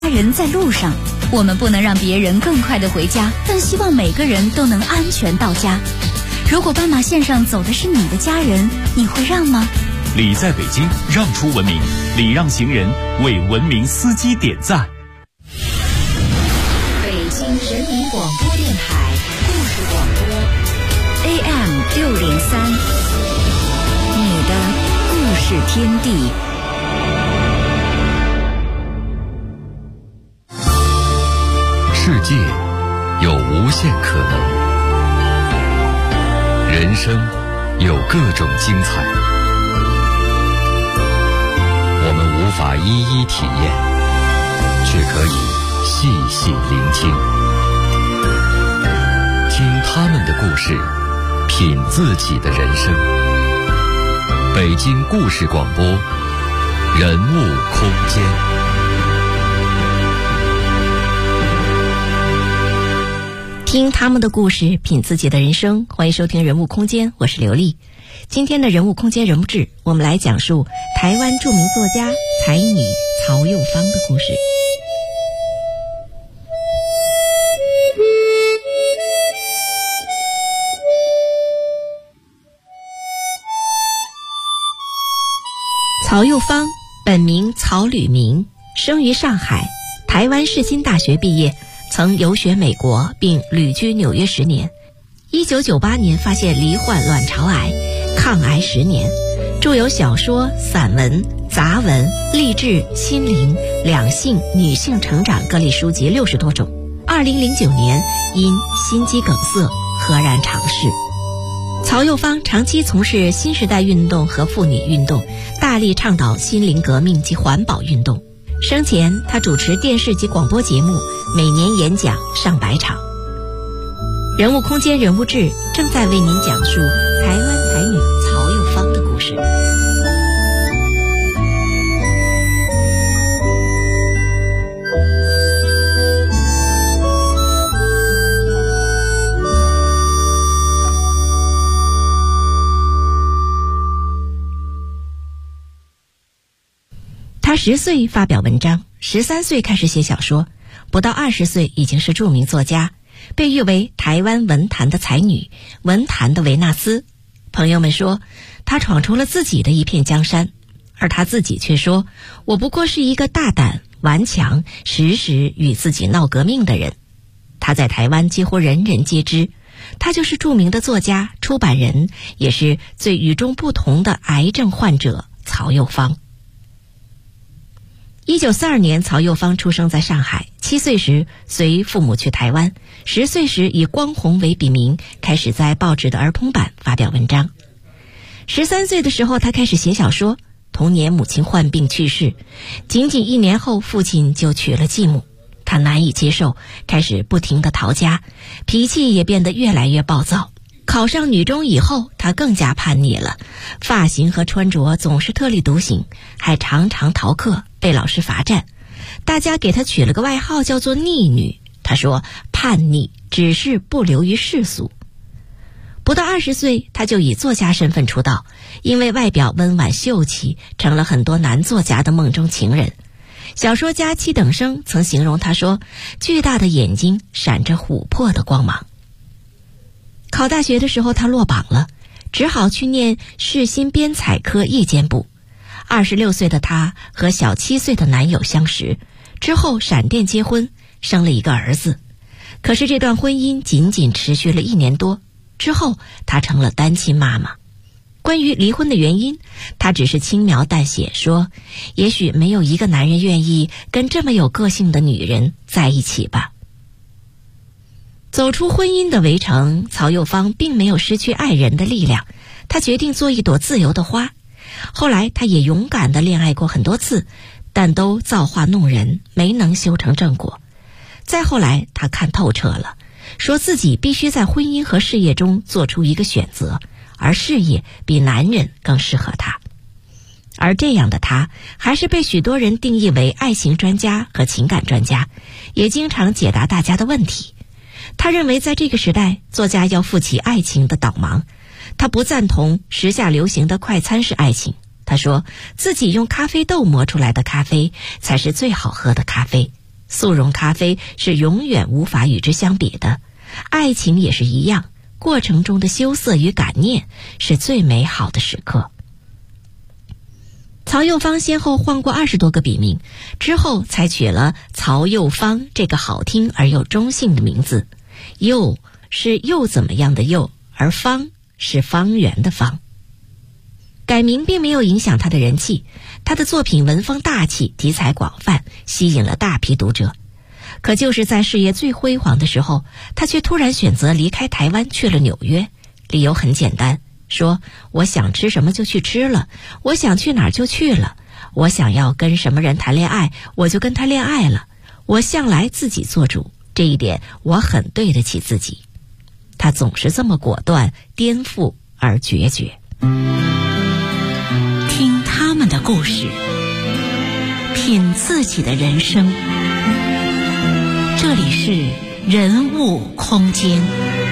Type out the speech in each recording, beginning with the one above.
家人在路上，我们不能让别人更快地回家，但希望每个人都能安全到家。如果斑马线上走的是你的家人，你会让吗？ 礼在北京，让出文明，礼让行人，为文明司机点赞。 北京人民广播电台故事广播 AM603，你的故事天地。 世界有无限可能，人生有各种精彩，我们无法一一体验，却可以细细聆听，听他们的故事，品自己的人生。北京故事广播，人物空间。 听他们的故事，品自己的人生。欢迎收听人物空间，我是刘丽。今天的人物空间人物志，我们来讲述台湾著名作家才女曹幼芳的故事。曹幼芳本名曹吕明，生于上海，台湾世新大学毕业，曾游学美国并旅居纽约10年。1998年发现罹患卵巢癌，抗癌10年，著有小说、散文、杂文、励志、心灵、两性、女性成长各类书籍60多种。2009年因心肌梗塞赫然长逝。曹幼芳长期从事新时代运动和妇女运动，大力倡导心灵革命及环保运动。生前他主持电视及广播节目，每年演讲上百场。人物空间人物志正在为您讲述台湾才女曹幼芳的故事。他10岁发表文章，13岁开始写小说，不到20岁已经是著名作家，被誉为台湾文坛的才女，文坛的维纳斯。朋友们说他闯出了自己的一片江山，而他自己却说，我不过是一个大胆顽强，时时与自己闹革命的人。他在台湾几乎人人皆知，他就是著名的作家、出版人，也是最与众不同的癌症患者曹幼芳。1942年，曹幼芳出生在上海，7岁时随父母去台湾，10岁时以光红为笔名，开始在报纸的儿童版发表文章。13岁的时候，他开始写小说。同年母亲患病去世，仅仅1年后父亲就娶了继母，他难以接受，开始不停地逃家，脾气也变得越来越暴躁。考上女中以后，他更加叛逆了，发型和穿着总是特立独行，还常常逃课，被老师罚站。大家给他取了个外号叫做逆女。他说叛逆只是不流于世俗。不到20岁，他就以作家身份出道，因为外表温婉秀气，成了很多男作家的梦中情人。小说家戚等生曾形容他说，巨大的眼睛闪着琥珀的光芒。考大学的时候，他落榜了，只好去念世新编采科夜间部。26岁的他和小7岁的男友相识，之后闪电结婚，生了一个儿子。可是这段婚姻仅仅持续了1年多，之后他成了单亲妈妈。关于离婚的原因，他只是轻描淡写说，也许没有一个男人愿意跟这么有个性的女人在一起吧。走出婚姻的围城，曹幼芳并没有失去爱人的力量，她决定做一朵自由的花。后来她也勇敢地恋爱过很多次，但都造化弄人，没能修成正果。再后来她看透彻了，说自己必须在婚姻和事业中做出一个选择，而事业比男人更适合她。而这样的她还是被许多人定义为爱情专家和情感专家，也经常解答大家的问题。他认为在这个时代，作家要负起爱情的导盲。他不赞同时下流行的快餐式爱情，他说自己用咖啡豆磨出来的咖啡才是最好喝的咖啡。 速溶咖啡是永远无法与之相比的，爱情也是一样，过程中的羞涩与感念是最美好的时刻。曹幼芳先后换过20多个笔名，之后才取了曹幼芳这个好听而又中性的名字。幼是又怎么样的幼，而芳是方圆的方。改名并没有影响他的人气，他的作品文风大气，题材广泛，吸引了大批读者。可就是在事业最辉煌的时候，他却突然选择离开台湾去了纽约。理由很简单，说我想吃什么就去吃了，我想去哪儿就去了，我想要跟什么人谈恋爱我就跟他恋爱了，我向来自己做主，这一点我很对得起自己。他总是这么果断、颠覆而决绝。 听他们的故事，品自己的人生。这里是人物空间。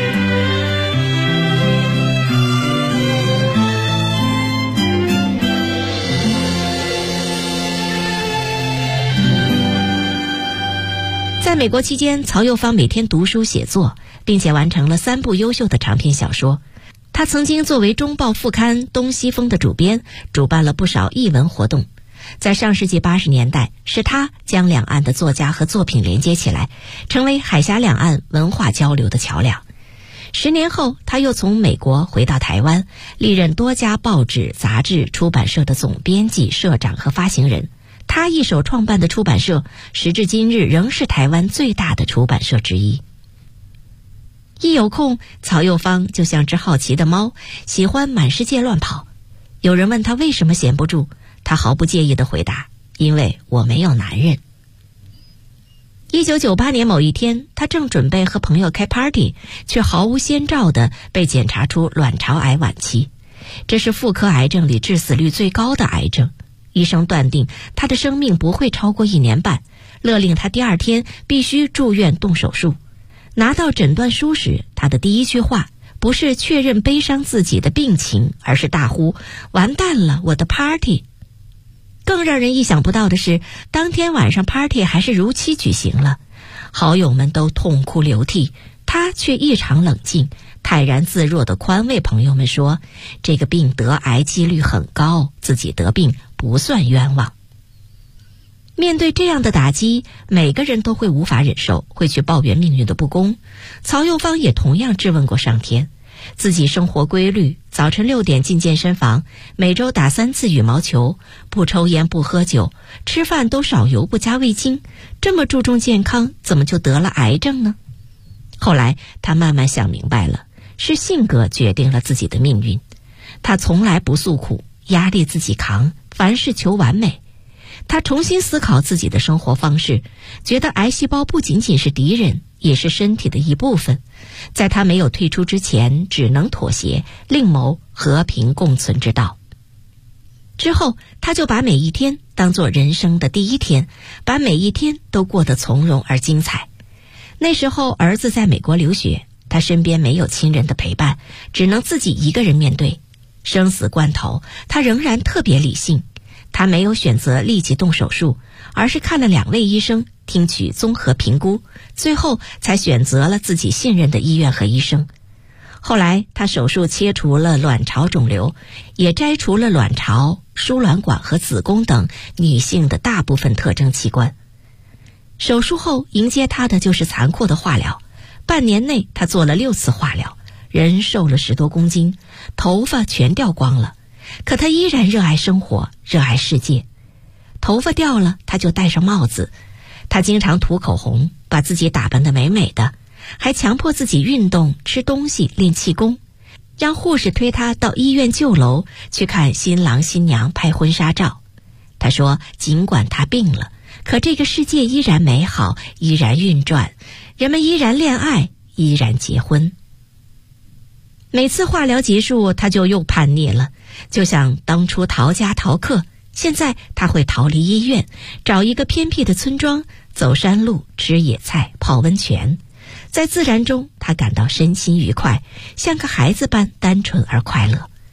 在美国期间，曹幼芳每天读书写作，并且完成了3部优秀的长篇小说。他曾经作为中报副刊《东西风》的主编，主办了不少艺文活动。在上世纪80年代，是他将两岸的作家和作品连接起来，成为海峡两岸文化交流的桥梁。10年后，他又从美国回到台湾，历任多家报纸、杂志、出版社的总编辑、社长和发行人。他一手创办的出版社，时至今日仍是台湾最大的出版社之一。一有空，曹幼芳就像只好奇的猫，喜欢满世界乱跑。有人问他为什么闲不住，他毫不介意地回答：因为我没有男人。1998年某一天，他正准备和朋友开 party， 却毫无先兆地被检查出卵巢癌晚期。这是妇科癌症里致死率最高的癌症。医生断定他的生命不会超过1年半，勒令他第2天必须住院动手术。拿到诊断书时，他的第一句话不是确认悲伤自己的病情，而是大呼：完蛋了，我的 party！ 更让人意想不到的是，当天晚上 party 还是如期举行了，好友们都痛哭流涕，他却异常冷静，泰然自若地宽慰朋友们说，这个病得癌几率很高，自己得病不算冤枉。面对这样的打击，每个人都会无法忍受，会去抱怨命运的不公。曹幼芳也同样质问过上天，自己生活规律，早晨6点进健身房，每周打3次羽毛球，不抽烟不喝酒，吃饭都少油不加味精，这么注重健康，怎么就得了癌症呢？后来他慢慢想明白了，是性格决定了自己的命运。他从来不诉苦，压力自己扛，凡事求完美。他重新思考自己的生活方式，觉得癌细胞不仅仅是敌人，也是身体的一部分。在他没有退出之前，只能妥协，另谋和平共存之道。之后，他就把每一天当作人生的第1天，把每一天都过得从容而精彩。那时候，儿子在美国留学，他身边没有亲人的陪伴，只能自己一个人面对。生死关头，他仍然特别理性。他没有选择立即动手术，而是看了2位医生，听取综合评估，最后才选择了自己信任的医院和医生。后来他手术切除了卵巢肿瘤，也摘除了卵巢、输卵管和子宫等女性的大部分特征器官。手术后迎接他的就是残酷的化疗，半年内他做了6次化疗，人瘦了10多公斤，头发全掉光了。可他依然热爱生活，热爱世界。头发掉了，他就戴上帽子。他经常涂口红，把自己打扮得美美的，还强迫自己运动、吃东西、练气功，让护士推他到医院旧楼去看新郎新娘拍婚纱照。他说，尽管他病了，可这个世界依然美好，依然运转，人们依然恋爱，依然结婚。每次化疗结束，他就又叛逆了，就像当初逃家逃课，现在他会逃离医院，找一个偏僻的村庄，走山路，吃野菜，泡温泉。在自然中，他感到身心愉快，像个孩子般单纯而快乐。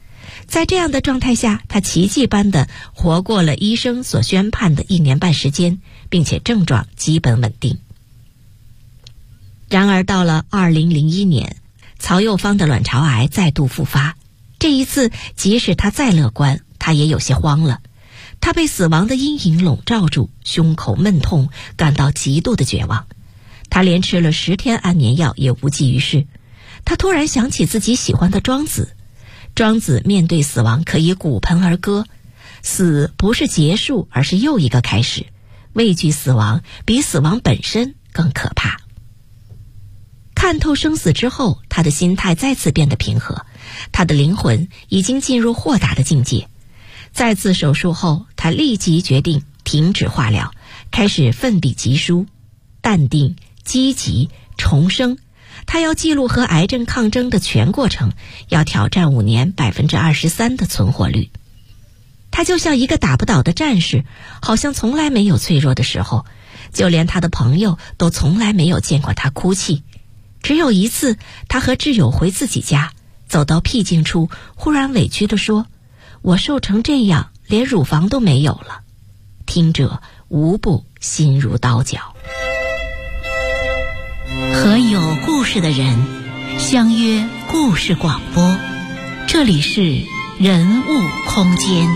在这样的状态下，他奇迹般的活过了医生所宣判的1年半时间，并且症状基本稳定。然而到了2001年，曹幼芳的卵巢癌再度复发。这一次即使他再乐观，他也有些慌了。他被死亡的阴影笼罩住，胸口闷痛，感到极度的绝望。他连吃了10天安眠药也无济于事。他突然想起自己喜欢的庄子，庄子面对死亡可以鼓盆而歌，死不是结束，而是又一个开始。畏惧死亡比死亡本身更可怕。看透生死之后，他的心态再次变得平和，他的灵魂已经进入豁达的境界。再次手术后，他立即决定停止化疗，开始奋笔疾书，淡定、积极、重生。他要记录和癌症抗争的全过程，要挑战5年23%的存活率。他就像一个打不倒的战士，好像从来没有脆弱的时候，就连他的朋友都从来没有见过他哭泣。只有一次，他和挚友回自己家，走到僻静处，忽然委屈地说：“我瘦成这样，连乳房都没有了。”听者无不心如刀绞。 和有故事的人相约故事广播，这里是人物空间。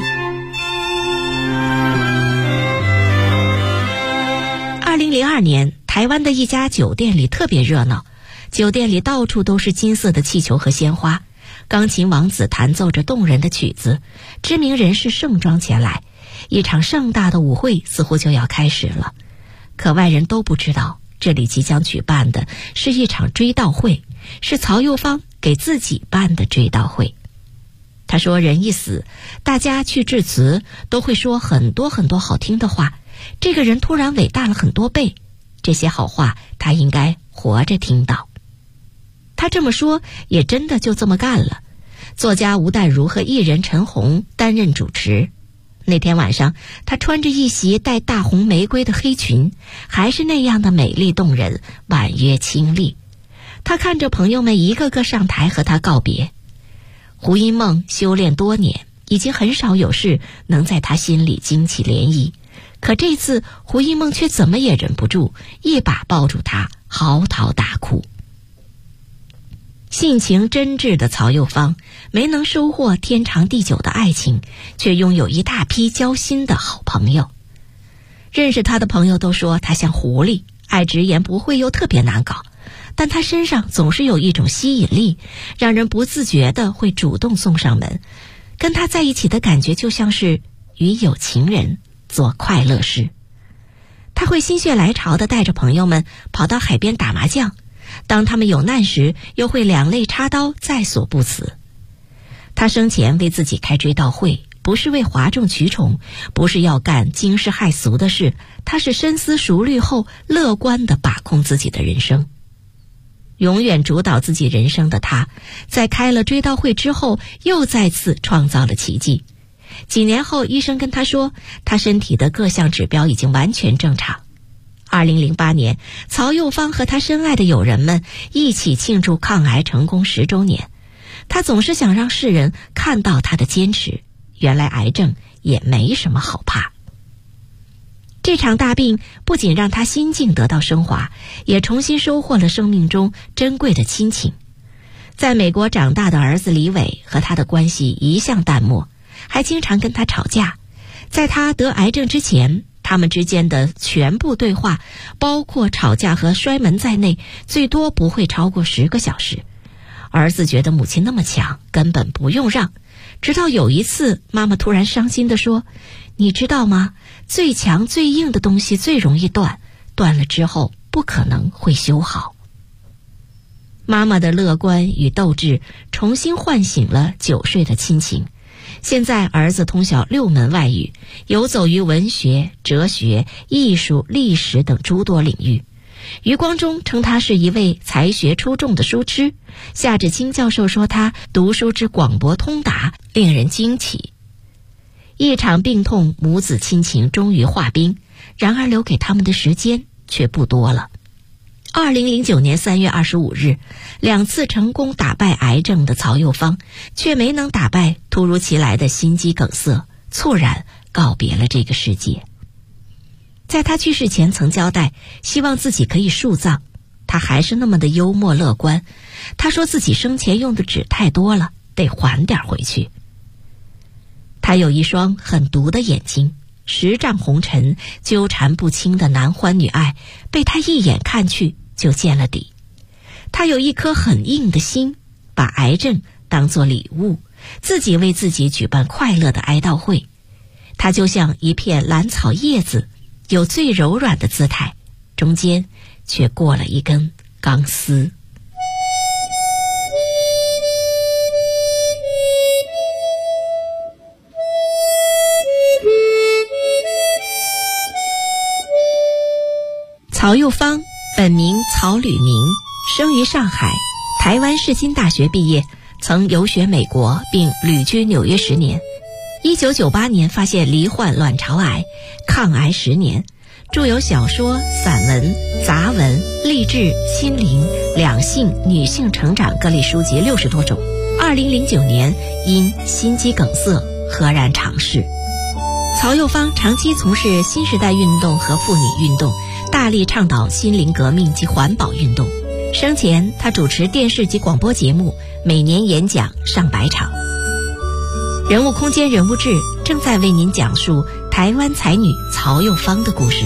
2002年，台湾的一家酒店里特别热闹，酒店里到处都是金色的气球和鲜花，钢琴王子弹奏着动人的曲子，知名人士盛装前来，一场盛大的舞会似乎就要开始了。可外人都不知道，这里即将举办的是一场追悼会，是曹幼芳给自己办的追悼会。他说，人一死，大家去致辞都会说很多很多好听的话，这个人突然伟大了很多倍，这些好话他应该活着听到。他这么说，也真的就这么干了。作家吴淡如和艺人陈红担任主持。那天晚上，她穿着一袭带大红玫瑰的黑裙，还是那样的美丽动人，婉约清丽。她看着朋友们一个个上台和她告别。胡因梦修炼多年，已经很少有事能在她心里惊起涟漪，可这次胡因梦却怎么也忍不住，一把抱住她，嚎啕大哭。性情真挚的曹幼芳没能收获天长地久的爱情，却拥有一大批交心的好朋友。认识他的朋友都说他像狐狸，爱直言不讳又特别难搞，但他身上总是有一种吸引力，让人不自觉地会主动送上门。跟他在一起的感觉就像是与有情人做快乐事。他会心血来潮地带着朋友们跑到海边打麻将，当他们有难时，又会两肋插刀，在所不辞。他生前为自己开追悼会，不是为哗众取宠，不是要干惊世骇俗的事，他是深思熟虑后乐观地把控自己的人生。永远主导自己人生的他，在开了追悼会之后，又再次创造了奇迹。几年后，医生跟他说，他身体的各项指标已经完全正常。2008年，曹幼芳和他深爱的友人们一起庆祝抗癌成功10周年。他总是想让世人看到他的坚持，原来癌症也没什么好怕。这场大病不仅让他心境得到升华，也重新收获了生命中珍贵的亲情。在美国长大的儿子李伟和他的关系一向淡漠，还经常跟他吵架。在他得癌症之前，他们之间的全部对话，包括吵架和摔门在内，最多不会超过10个小时。儿子觉得母亲那么强，根本不用让。直到有一次，妈妈突然伤心地说，你知道吗？最强最硬的东西最容易断，断了之后不可能会修好。妈妈的乐观与斗志重新唤醒了久睡的亲情。现在儿子通晓6门外语，游走于文学、哲学、艺术、历史等诸多领域。余光中称他是一位才学出众的书痴，夏志清教授说他读书之广博通达，令人惊奇。一场病痛，母子亲情终于化冰，然而留给他们的时间却不多了。 2009年3月25日，2次成功打败癌症的曹幼芳，却没能打败突如其来的心肌梗塞，猝然告别了这个世界。在他去世前曾交代，希望自己可以树葬，他还是那么的幽默乐观。他说自己生前用的纸太多了，得还点回去。他有一双很毒的眼睛，10丈红尘，纠缠不清的男欢女爱，被他一眼看去就见了底。他有一颗很硬的心，把癌症当作礼物，自己为自己举办快乐的哀悼会。他就像一片兰草叶子，有最柔软的姿态，中间却过了一根钢丝。曹幼芳本名曹吕明，生于上海，台湾世新大学毕业，曾游学美国并旅居纽约10年。1998年发现罹患卵巢癌，抗癌10年，著有小说、散文、杂文、励志、心灵、两性、女性成长各类书籍60多种。2009年因心肌梗塞赫然长逝。曹幼芳长期从事新时代运动和妇女运动，大力倡导心灵革命及环保运动。生前他主持电视及广播节目，每年演讲上百场。人物空间人物志正在为您讲述台湾才女曹幼芳的故事。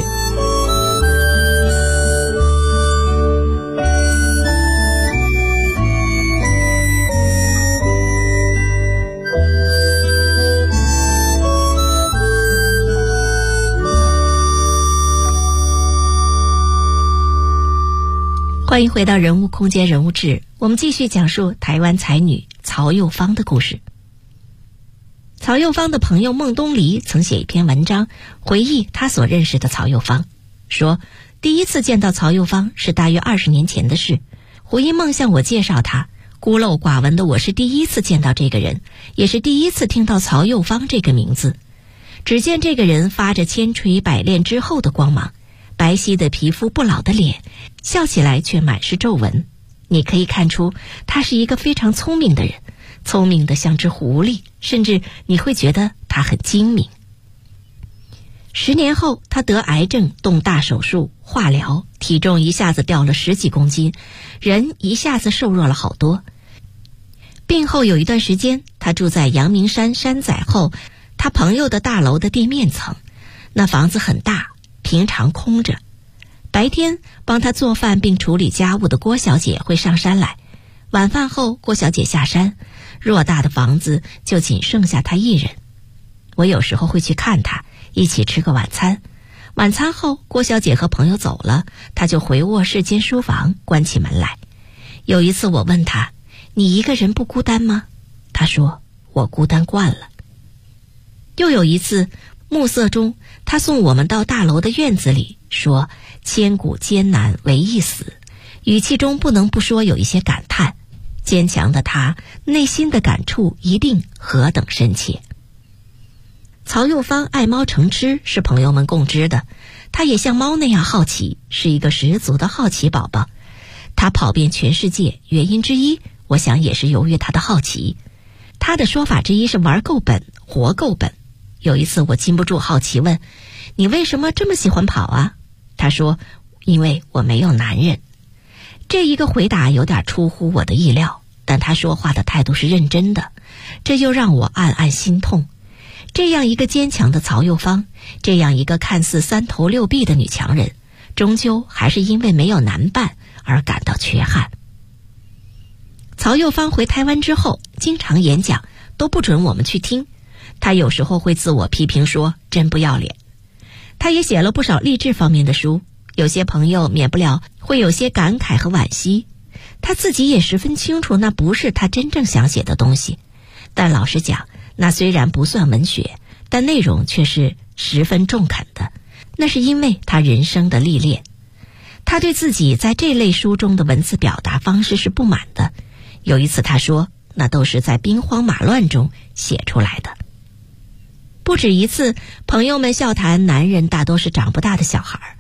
欢迎回到人物空间人物志，我们继续讲述台湾才女曹幼芳的故事。曹幼芳的朋友孟东篱曾写一篇文章，回忆他所认识的曹幼芳，说第一次见到曹幼芳是大约20年前的事。胡一梦向我介绍他，孤陋寡闻的我是第一次见到这个人，也是第一次听到曹幼芳这个名字。只见这个人发着千锤百炼之后的光芒，白皙的皮肤，不老的脸，笑起来却满是皱纹。你可以看出他是一个非常聪明的人，聪明的像只狐狸，甚至你会觉得他很精明。10年后，他得癌症，动大手术，化疗，体重一下子掉了10几公斤，人一下子瘦弱了好多。病后有一段时间，他住在阳明山山仔后他朋友的大楼的地面层，那房子很大，平常空着。白天帮他做饭并处理家务的郭小姐会上山来，晚饭后郭小姐下山，偌大的房子就仅剩下他一人。我有时候会去看他，一起吃个晚餐。晚餐后郭小姐和朋友走了，他就回卧室兼书房关起门来。有一次我问他，你一个人不孤单吗？他说，我孤单惯了。又有一次暮色中，他送我们到大楼的院子里，说千古艰难唯一死，语气中不能不说有一些感叹。坚强的他内心的感触一定何等深切。曹幼芳爱猫成痴是朋友们共知的，他也像猫那样好奇，是一个十足的好奇宝宝。他跑遍全世界，原因之一我想也是由于他的好奇。他的说法之一是玩够本，活够本。有一次我禁不住好奇问，你为什么这么喜欢跑啊？他说，因为我没有男人。这一个回答有点出乎我的意料，但他说话的态度是认真的，这又让我暗暗心痛。这样一个坚强的曹幼芳，这样一个看似3头6臂的女强人，终究还是因为没有男伴而感到缺憾。曹幼芳回台湾之后，经常演讲，都不准我们去听。他有时候会自我批评说，真不要脸。他也写了不少励志方面的书，有些朋友免不了会有些感慨和惋惜。他自己也十分清楚，那不是他真正想写的东西。但老实讲，那虽然不算文学，但内容却是十分中肯的。那是因为他人生的历练。他对自己在这类书中的文字表达方式是不满的。有一次他说，那都是在兵荒马乱中写出来的。不止一次，朋友们笑谈男人大多是长不大的小孩。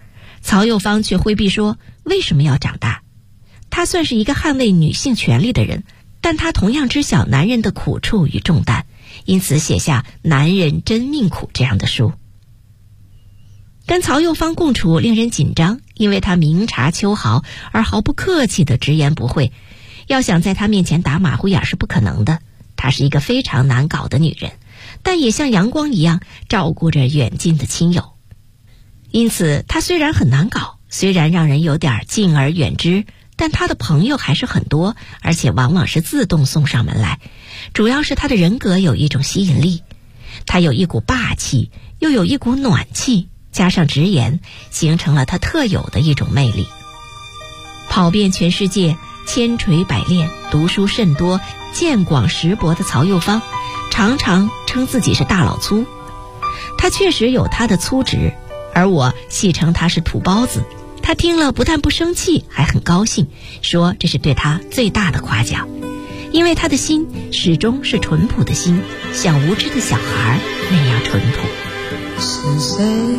曹幼芳却挥避说，为什么要长大？她算是一个捍卫女性权利的人，但她同样知晓男人的苦处与重担，因此写下《男人真命苦》这样的书。跟曹幼芳共处令人紧张，因为她明察秋毫而毫不客气地直言不讳，要想在她面前打马虎眼是不可能的。她是一个非常难搞的女人，但也像阳光一样照顾着远近的亲友。因此她虽然很难搞，虽然让人有点敬而远之，但她的朋友还是很多，而且往往是自动送上门来。主要是她的人格有一种吸引力，她有一股霸气，又有一股暖气，加上直言，形成了她特有的一种魅力。跑遍全世界，千锤百炼，读书甚多，见广识博的曹幼芳常常称自己是大老粗。她确实有她的粗直，而我戏称她是土包子。她听了不但不生气，还很高兴，说这是对她最大的夸奖，因为她的心始终是淳朴的心，像无知的小孩那样淳朴。 是谁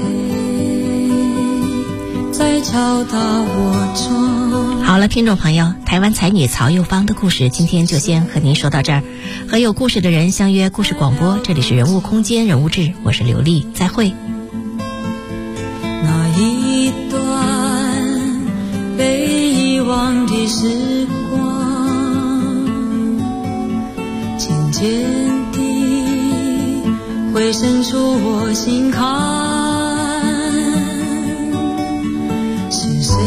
在敲打我窗？ 好了，听众朋友，台湾才女曹幼芳的故事今天就先和您说到这儿。和有故事的人相约故事广播，这里是人物空间人物志，我是刘丽，再会。 那一段被遗忘的时光，渐渐地会渗出我心坎。是谁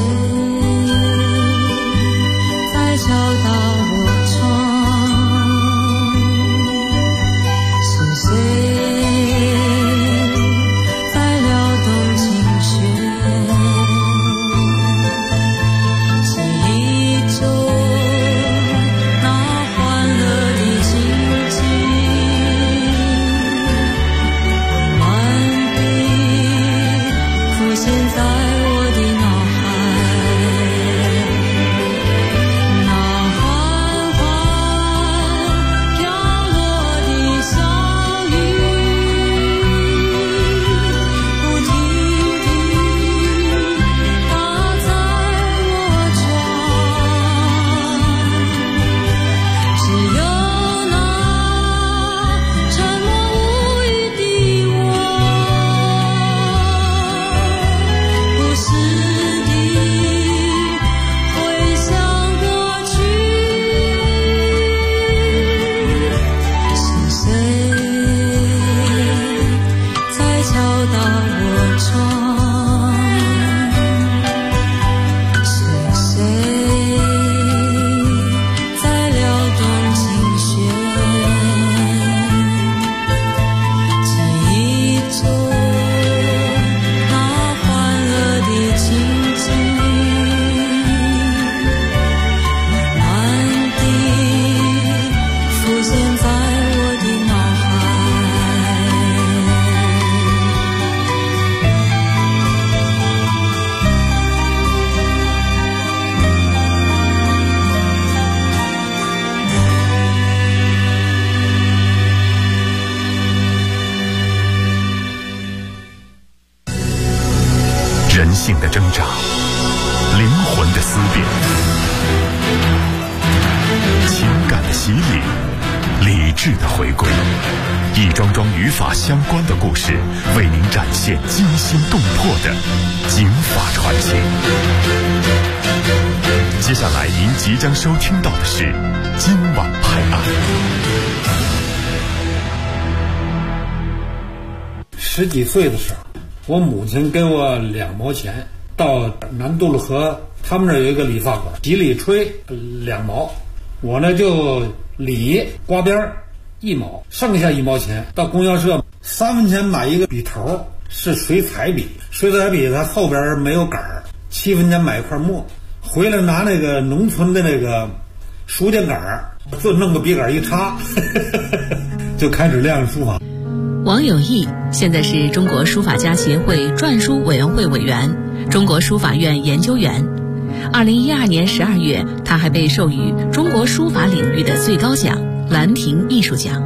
在敲打我窗？是谁在撩动琴弦？记忆中那欢乐的情景，慢地浮现在我的脑海。那缓缓飘落的小雨，不停地打在我窗。只有那沉默无语的我，不时地回想过去。是谁在敲打我窗？是谁在撩动琴弦？记忆中那欢乐的情景，慢地浮现在我的脑海。 人性的挣扎，灵魂的思辨，情感的洗礼，理智的回归，一桩桩与法相关的故事，为您展现惊心动魄的警法传奇。接下来您即将收听到的是今晚拍案。 10几岁的时候，我母亲给我2毛钱，到南渡路河他们那儿有一个理发馆，洗理吹2毛，我呢就理刮边1毛，剩下1毛钱到供销社3分钱买一个笔头，是水彩笔，水彩笔它后边没有杆儿，7分钱买一块墨，回来拿那个农村的那个书架杆儿，就弄个笔杆一插就开始练书法。 王有义现在是中国书法家协会篆书委员会委员、中国书法院研究员。2012年12月，他还被授予中国书法领域的最高奖兰亭艺术奖。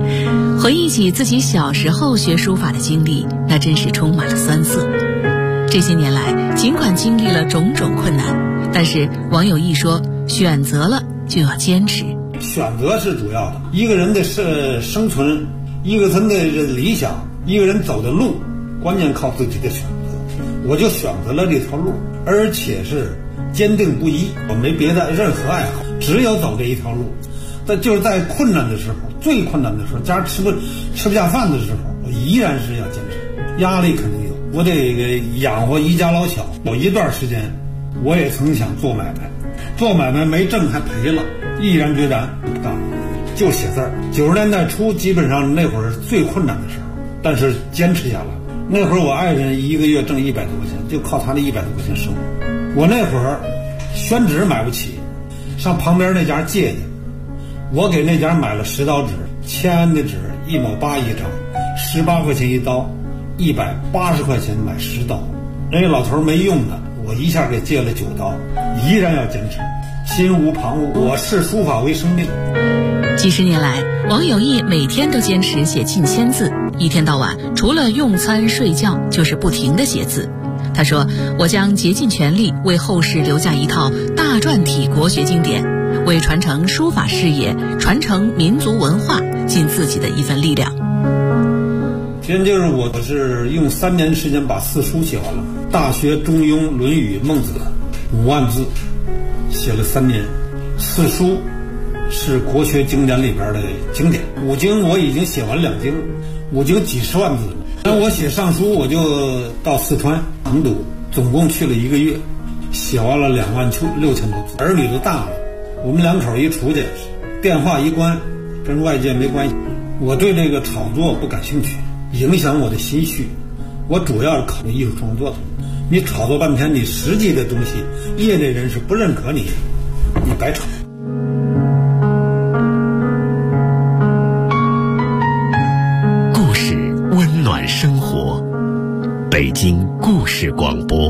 回忆起自己小时候学书法的经历，那真是充满了酸涩。这这些年来，尽管经历了种种困难，但是王有义说，选择了就要坚持。 选择是主要的，一个人的生存，一个人的理想，一个人走的路，关键靠自己的选择。我就选择了这条路，而且是坚定不移，我没别的任何爱好，只有走这一条路。但就是在困难的时候，最困难的时候，家吃不下饭的时候，我依然是要坚持。压力肯定有，我得养活一家老小。有一段时间，我也曾想做买卖，做买卖没挣还赔了，毅然决然不干了，就写字儿。90年代初，基本上那会儿是最困难的时候，但是坚持下来。那会儿我爱人一个月挣100多块钱，就靠他的100多块钱生活。我那会儿宣纸买不起，上旁边那家借去，我给那家买了10刀纸，签的纸1毛8一张，18块钱一刀，180块钱买10刀。那个老头没用的，我一下给借了9刀，依然要坚持，心无旁骛。我视书法为生命。 几十年来，王有义每天都坚持写近1000字，一天到晚除了用餐睡觉就是不停地写字。他说，我将竭尽全力为后世留下一套大篆体国学经典，为传承书法事业、传承民族文化尽自己的一份力量。 其实就是我是用3年时间把4书写完了，《大学》《中庸》《论语》《孟子》5万字，写了3年。4书是国学经典里边的经典，5经我已经写完2经，5经几十万字了。那我写上书，我就到四川成都，总共去了1个月，写完了26000多字。儿女都大了，我们2口一出去，电话一关，跟外界没关系。我对这个炒作不感兴趣，影响我的心绪。我主要是考虑艺术创作的。你炒作半天，你实际的东西，业内人士不认可你，你白炒。 故事温暖生活，北京故事广播。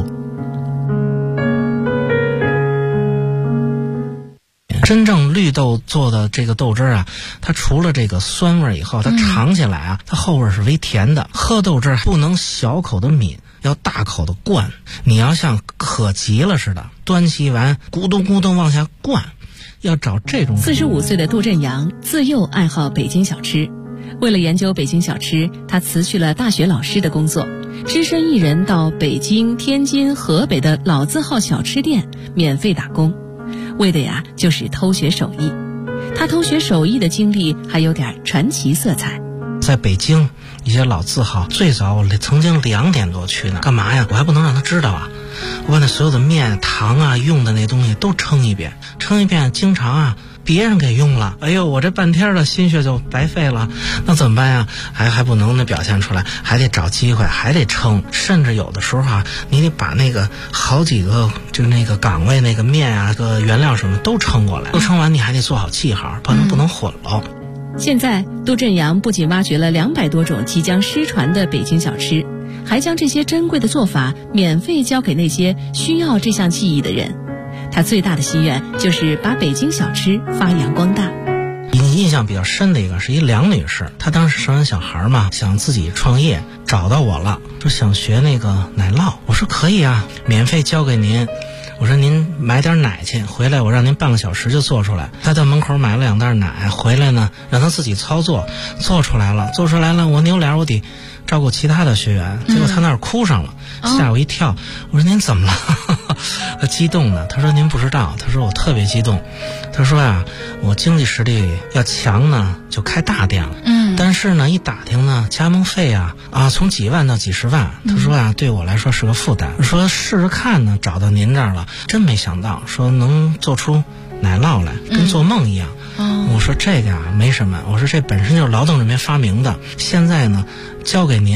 真正绿豆做的这个豆汁啊，它除了这个酸味以后，它尝起来啊，它后味是微甜的。喝豆汁不能小口的抿，要大口的灌。你要像渴急了似的，端起碗咕咚咕咚往下灌，要找这种。 45岁的杜振阳自幼爱好北京小吃，为了研究北京小吃，他辞去了大学老师的工作，只身一人到北京、天津、河北的老字号小吃店免费打工。为的呀，就是偷学手艺。他偷学手艺的经历还有点传奇色彩。 在北京一些老字号，最早我曾经2点多去呢，干嘛呀？我还不能让他知道啊！我把那所有的面、糖啊、用的那东西都称一遍，经常啊别人给用了，哎呦，我这半天的心血就白费了，那怎么办呀？还不能那表现出来，还得找机会，还得称，甚至有的时候啊，你得把那个好几个就是那个岗位那个面啊、个原料什么都称过来，都称完你还得做好记号，不能混了。 现在杜振阳不仅挖掘了200多种即将失传的北京小吃，还将这些珍贵的做法免费教给那些需要这项技艺的人。他最大的心愿就是把北京小吃发扬光大。 印象比较深的一个是一梁女士，她当时生完小孩嘛，想自己创业，找到我了，说想学那个奶酪。我说可以啊，免费教给您。我说您买点奶去，回来我让您半个小时就做出来。他到门口买了2袋奶，回来呢让他自己操作，做出来了，我扭脸我得照顾其他的学员，结果他那儿哭上了，吓我一跳。我说您怎么了？他激动的，他说您不知道，他说我特别激动，他说呀，我经济实力要强呢就开大店了，但是呢一打听呢加盟费啊从几万到几十万，他说啊对我来说是个负担，说试着看呢，找到您这儿了，真没想到说能做出奶酪来，跟做梦一样。我说这个啊没什么，我说这本身就是劳动人民发明的，现在呢交给您